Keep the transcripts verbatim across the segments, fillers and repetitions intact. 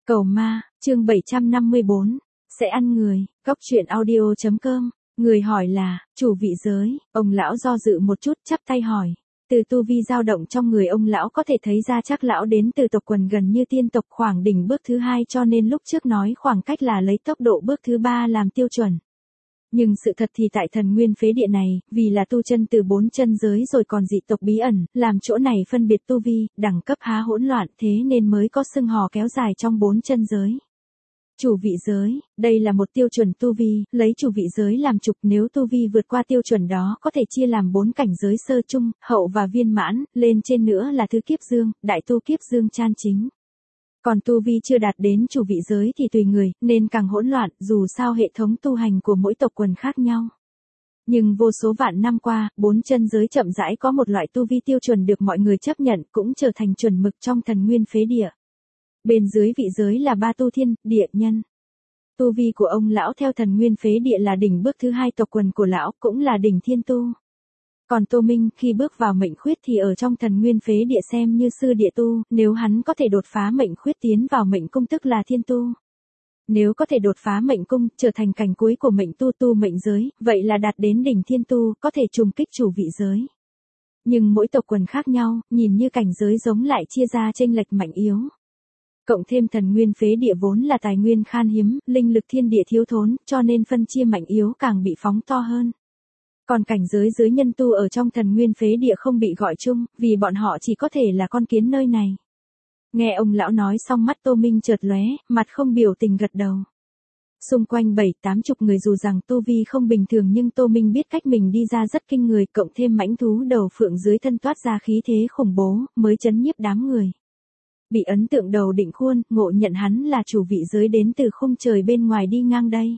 Cầu ma, chương bảy trăm năm mươi bốn, sẽ ăn người, góc truyện audio chấm com, người hỏi là, chủ vị giới, ông lão do dự một chút chắp tay hỏi. Từ tu vi dao động trong người ông lão có thể thấy ra chắc lão đến từ tộc quần gần như tiên tộc khoảng đỉnh bước thứ hai cho nên lúc trước nói khoảng cách là lấy tốc độ bước thứ ba làm tiêu chuẩn. Nhưng sự thật thì tại thần nguyên phế địa này, vì là tu chân từ bốn chân giới rồi còn dị tộc bí ẩn, làm chỗ này phân biệt tu vi, đẳng cấp há hỗn loạn thế nên mới có xưng hò kéo dài trong bốn chân giới. Chủ vị giới, đây là một tiêu chuẩn tu vi, lấy chủ vị giới làm trục nếu tu vi vượt qua tiêu chuẩn đó có thể chia làm bốn cảnh giới sơ trung, hậu và viên mãn, lên trên nữa là thứ kiếp dương, đại tu kiếp dương chan chính. Còn tu vi chưa đạt đến chủ vị giới thì tùy người, nên càng hỗn loạn, dù sao hệ thống tu hành của mỗi tộc quần khác nhau. Nhưng vô số vạn năm qua, bốn chân giới chậm rãi có một loại tu vi tiêu chuẩn được mọi người chấp nhận, cũng trở thành chuẩn mực trong thần nguyên phế địa. Bên dưới vị giới là ba tu thiên, địa nhân. Tu vi của ông lão theo thần nguyên phế địa là đỉnh bước thứ hai tộc quần của lão, cũng là đỉnh thiên tu. Còn Tô Minh khi bước vào mệnh khuyết thì ở trong thần nguyên phế địa xem như sư địa tu, nếu hắn có thể đột phá mệnh khuyết tiến vào mệnh cung tức là thiên tu. Nếu có thể đột phá mệnh cung, trở thành cảnh cuối của mệnh tu tu mệnh giới, vậy là đạt đến đỉnh thiên tu, có thể trùng kích chủ vị giới. Nhưng mỗi tộc quần khác nhau, nhìn như cảnh giới giống lại chia ra chênh lệch mạnh yếu. Cộng thêm thần nguyên phế địa vốn là tài nguyên khan hiếm, linh lực thiên địa thiếu thốn, cho nên phân chia mạnh yếu càng bị phóng to hơn. Còn cảnh giới giới nhân tu ở trong thần nguyên phế địa không bị gọi chung, vì bọn họ chỉ có thể là con kiến nơi này. Nghe ông lão nói xong mắt Tô Minh chợt lóe, mặt không biểu tình gật đầu. Xung quanh bảy tám chục người dù rằng tu vi không bình thường nhưng Tô Minh biết cách mình đi ra rất kinh người, cộng thêm mãnh thú đầu phượng dưới thân toát ra khí thế khủng bố, mới chấn nhiếp đám người. Bị ấn tượng đầu định khuôn, ngộ nhận hắn là chủ vị giới đến từ khung trời bên ngoài đi ngang đây.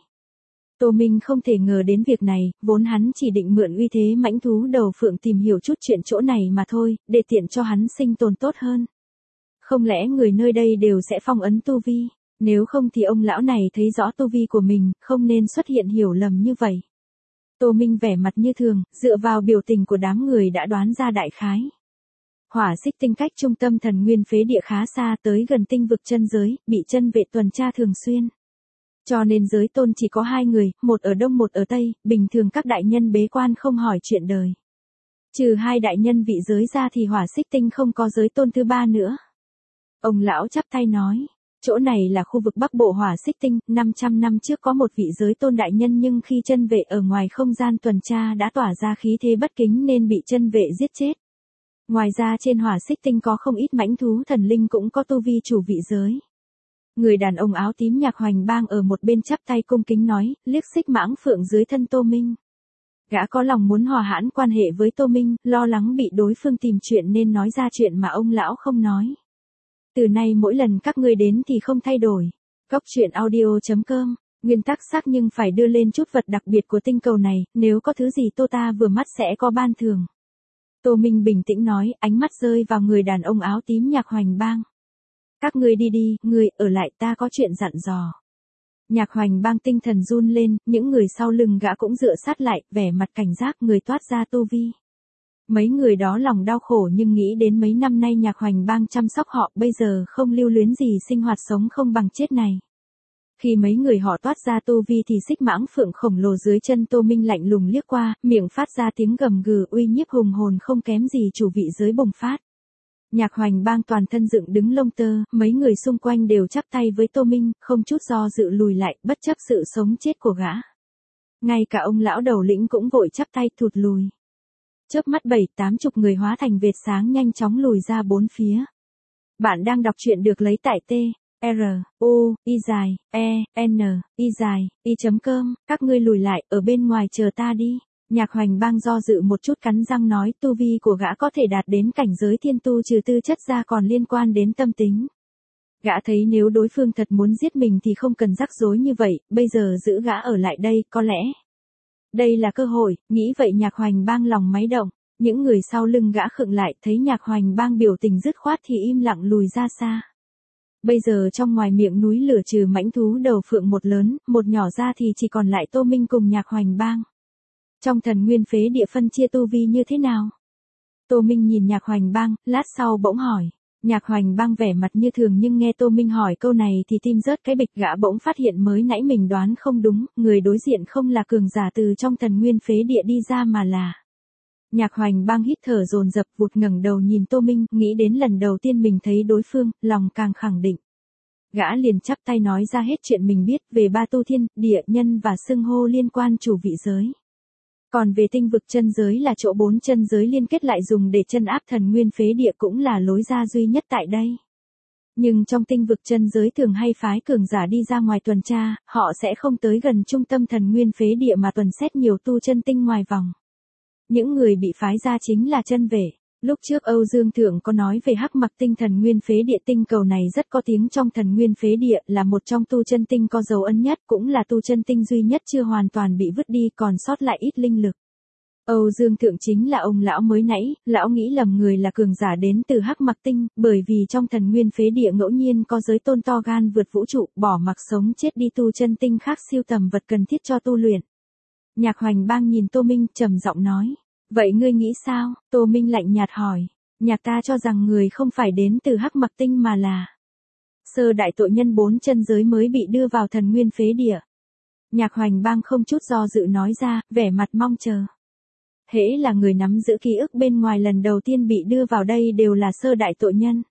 Tô Minh không thể ngờ đến việc này, vốn hắn chỉ định mượn uy thế mãnh thú đầu phượng tìm hiểu chút chuyện chỗ này mà thôi, để tiện cho hắn sinh tồn tốt hơn. Không lẽ người nơi đây đều sẽ phong ấn tu vi, nếu không thì ông lão này thấy rõ tu vi của mình, không nên xuất hiện hiểu lầm như vậy. Tô Minh vẻ mặt như thường, dựa vào biểu tình của đám người đã đoán ra đại khái. Hỏa xích tinh cách trung tâm thần nguyên phế địa khá xa tới gần tinh vực chân giới, bị chân vệ tuần tra thường xuyên. Cho nên giới tôn chỉ có hai người, một ở đông một ở tây, bình thường các đại nhân bế quan không hỏi chuyện đời. Trừ hai đại nhân vị giới ra thì hỏa xích tinh không có giới tôn thứ ba nữa. Ông lão chắp tay nói, chỗ này là khu vực bắc bộ hỏa xích tinh, năm trăm năm trước có một vị giới tôn đại nhân nhưng khi chân vệ ở ngoài không gian tuần tra đã tỏa ra khí thế bất kính nên bị chân vệ giết chết. Ngoài ra trên hỏa xích tinh có không ít mãnh thú thần linh cũng có tu vi chủ vị giới. Người đàn ông áo tím Nhạc Hoành Bang ở một bên chắp tay cung kính nói, liếc xích mãng phượng dưới thân Tô Minh. Gã có lòng muốn hòa hãn quan hệ với Tô Minh, lo lắng bị đối phương tìm chuyện nên nói ra chuyện mà ông lão không nói. Từ nay mỗi lần các ngươi đến thì không thay đổi. Góc truyện audio chấm com, nguyên tắc xác nhưng phải đưa lên chút vật đặc biệt của tinh cầu này, nếu có thứ gì Tô ta vừa mắt sẽ có ban thưởng. Tô Minh bình tĩnh nói, ánh mắt rơi vào người đàn ông áo tím Nhạc Hoành Bang. Các ngươi đi đi, ngươi ở lại ta có chuyện dặn dò. Nhạc Hoành Bang tinh thần run lên, những người sau lưng gã cũng dựa sát lại, vẻ mặt cảnh giác người toát ra tu vi. Mấy người đó lòng đau khổ nhưng nghĩ đến mấy năm nay Nhạc Hoành Bang chăm sóc họ bây giờ không lưu luyến gì sinh hoạt sống không bằng chết này. Khi mấy người họ toát ra tu vi thì xích mãng phượng khổng lồ dưới chân Tô Minh lạnh lùng liếc qua, miệng phát ra tiếng gầm gừ uy nhiếp hùng hồn không kém gì chủ vị giới bùng phát. Nhạc Hoành Bang toàn thân dựng đứng lông tơ, mấy người xung quanh đều chắp tay với Tô Minh, không chút do dự lùi lại, bất chấp sự sống chết của gã. Ngay cả ông lão đầu lĩnh cũng vội chắp tay thụt lùi. Chớp mắt bảy tám chục người hóa thành vệt sáng nhanh chóng lùi ra bốn phía. Bạn đang đọc truyện được lấy tại T, R, U, I dài, E, N, I dài, I chấm com, các ngươi lùi lại, ở bên ngoài chờ ta đi. Nhạc Hoành Bang do dự một chút cắn răng nói tu vi của gã có thể đạt đến cảnh giới thiên tu trừ tư chất ra còn liên quan đến tâm tính. Gã thấy nếu đối phương thật muốn giết mình thì không cần rắc rối như vậy, bây giờ giữ gã ở lại đây, có lẽ. Đây là cơ hội, nghĩ vậy Nhạc Hoành Bang lòng máy động, những người sau lưng gã khựng lại thấy Nhạc Hoành Bang biểu tình dứt khoát thì im lặng lùi ra xa. Bây giờ trong ngoài miệng núi lửa trừ mãnh thú đầu phượng một lớn, một nhỏ ra thì chỉ còn lại Tô Minh cùng Nhạc Hoành Bang. Trong thần nguyên phế địa phân chia tu vi như thế nào? Tô Minh nhìn Nhạc Hoành Bang, lát sau bỗng hỏi. Nhạc Hoành Bang vẻ mặt như thường nhưng nghe Tô Minh hỏi câu này thì tim rớt cái bịch, gã bỗng phát hiện mới nãy mình đoán không đúng, người đối diện không là cường giả từ trong thần nguyên phế địa đi ra mà là... Nhạc Hoành Bang hít thở dồn dập, vụt ngẩng đầu nhìn Tô Minh, nghĩ đến lần đầu tiên mình thấy đối phương, lòng càng khẳng định. Gã liền chắp tay nói ra hết chuyện mình biết về ba tu thiên, địa, nhân và xưng hô liên quan chủ vị giới. Còn về tinh vực chân giới là chỗ bốn chân giới liên kết lại dùng để chân áp thần nguyên phế địa cũng là lối ra duy nhất tại đây. Nhưng trong tinh vực chân giới thường hay phái cường giả đi ra ngoài tuần tra, họ sẽ không tới gần trung tâm thần nguyên phế địa mà tuần xét nhiều tu chân tinh ngoài vòng. Những người bị phái ra chính là chân vệ. Lúc trước Âu Dương Thượng có nói về hắc mặc tinh thần nguyên phế địa, tinh cầu này rất có tiếng trong thần nguyên phế địa, là một trong tu chân tinh có dấu ấn nhất, cũng là tu chân tinh duy nhất chưa hoàn toàn bị vứt đi, còn sót lại ít linh lực. Âu Dương Thượng chính là ông lão mới nãy, lão nghĩ lầm người là cường giả đến từ hắc mặc tinh, bởi vì trong thần nguyên phế địa ngẫu nhiên có giới tôn to gan vượt vũ trụ, bỏ mặc sống chết đi tu chân tinh khác siêu tầm vật cần thiết cho tu luyện. Nhạc Hoành Bang nhìn Tô Minh trầm giọng nói. Vậy ngươi nghĩ sao? Tô Minh lạnh nhạt hỏi. Nhạc ta cho rằng người không phải đến từ hắc mặc tinh mà là sơ đại tội nhân bốn chân giới mới bị đưa vào thần nguyên phế địa. Nhạc Hoành Bang không chút do dự nói ra, vẻ mặt mong chờ. Hễ là người nắm giữ ký ức bên ngoài lần đầu tiên bị đưa vào đây đều là sơ đại tội nhân.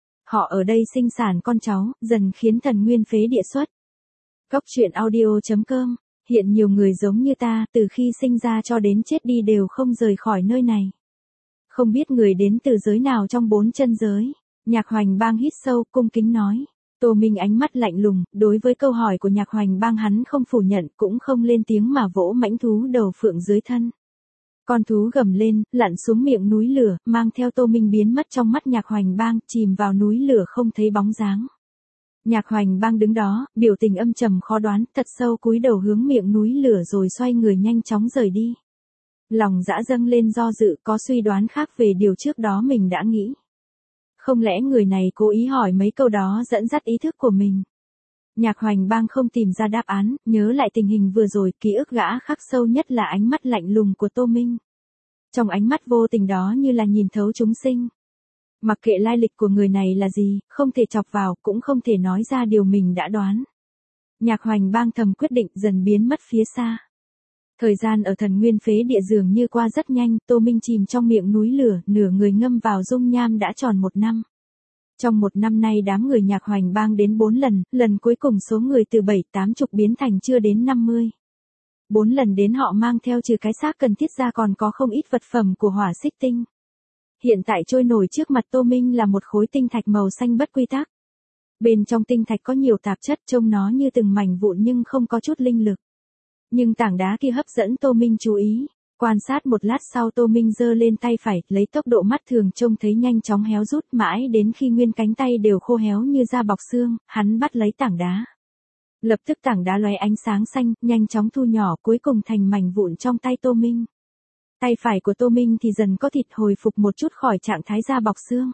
Họ ở đây sinh sản con cháu, dần khiến thần nguyên phế địa xuất. Góc truyện audio chấm com. Hiện nhiều người giống như ta, từ khi sinh ra cho đến chết đi đều không rời khỏi nơi này. Không biết người đến từ giới nào trong bốn chân giới. Nhạc Hoành Bang hít sâu, cung kính nói. Tô Minh ánh mắt lạnh lùng, đối với câu hỏi của Nhạc Hoành Bang hắn không phủ nhận, cũng không lên tiếng mà vỗ mãnh thú đầu phượng dưới thân. Con thú gầm lên, lặn xuống miệng núi lửa, mang theo Tô Minh biến mất trong mắt Nhạc Hoành Bang, chìm vào núi lửa không thấy bóng dáng. Nhạc Hoành Bang đứng đó, biểu tình âm trầm khó đoán, thật sâu cúi đầu hướng miệng núi lửa rồi xoay người nhanh chóng rời đi. Lòng dã dâng lên do dự, có suy đoán khác về điều trước đó mình đã nghĩ. Không lẽ người này cố ý hỏi mấy câu đó dẫn dắt ý thức của mình? Nhạc Hoành Bang không tìm ra đáp án, nhớ lại tình hình vừa rồi, ký ức gã khắc sâu nhất là ánh mắt lạnh lùng của Tô Minh. Trong ánh mắt vô tình đó như là nhìn thấu chúng sinh. Mặc kệ lai lịch của người này là gì, không thể chọc vào, cũng không thể nói ra điều mình đã đoán. Nhạc Hoành Bang thầm quyết định dần biến mất phía xa. Thời gian ở thần nguyên phế địa dường như qua rất nhanh, Tô Minh chìm trong miệng núi lửa, nửa người ngâm vào dung nham đã tròn một năm. Trong một năm nay đám người Nhạc Hoành Bang đến bốn lần, lần cuối cùng số người từ bảy tám chục biến thành chưa đến năm mươi. Bốn lần đến họ mang theo trừ cái xác cần thiết ra còn có không ít vật phẩm của hỏa xích tinh. Hiện tại trôi nổi trước mặt Tô Minh là một khối tinh thạch màu xanh bất quy tắc. Bên trong tinh thạch có nhiều tạp chất trông nó như từng mảnh vụn nhưng không có chút linh lực. Nhưng tảng đá kia hấp dẫn Tô Minh chú ý. Quan sát một lát sau Tô Minh giơ lên tay phải, lấy tốc độ mắt thường trông thấy nhanh chóng héo rút mãi đến khi nguyên cánh tay đều khô héo như da bọc xương, hắn bắt lấy tảng đá. Lập tức tảng đá lóe ánh sáng xanh, nhanh chóng thu nhỏ cuối cùng thành mảnh vụn trong tay Tô Minh. Tay phải của Tô Minh thì dần có thịt hồi phục một chút khỏi trạng thái da bọc xương.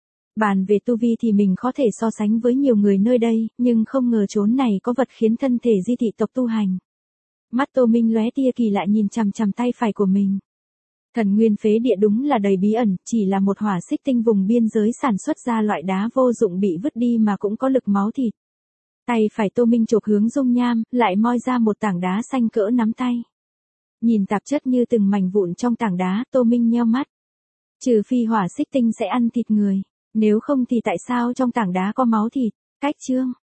Bàn về tu vi thì mình có thể so sánh với nhiều người nơi đây, nhưng không ngờ chốn này có vật khiến thân thể di thị tộc tu hành. Mắt Tô Minh lóe tia kỳ lạ nhìn chằm chằm tay phải của mình. Thần nguyên phế địa đúng là đầy bí ẩn, chỉ là một hỏa xích tinh vùng biên giới sản xuất ra loại đá vô dụng bị vứt đi mà cũng có lực máu thịt. Tay phải Tô Minh chộp hướng dung nham, lại moi ra một tảng đá xanh cỡ nắm tay. Nhìn tạp chất như từng mảnh vụn trong tảng đá, Tô Minh nheo mắt. Trừ phi hỏa xích tinh sẽ ăn thịt người, nếu không thì tại sao trong tảng đá có máu thịt? Cách chương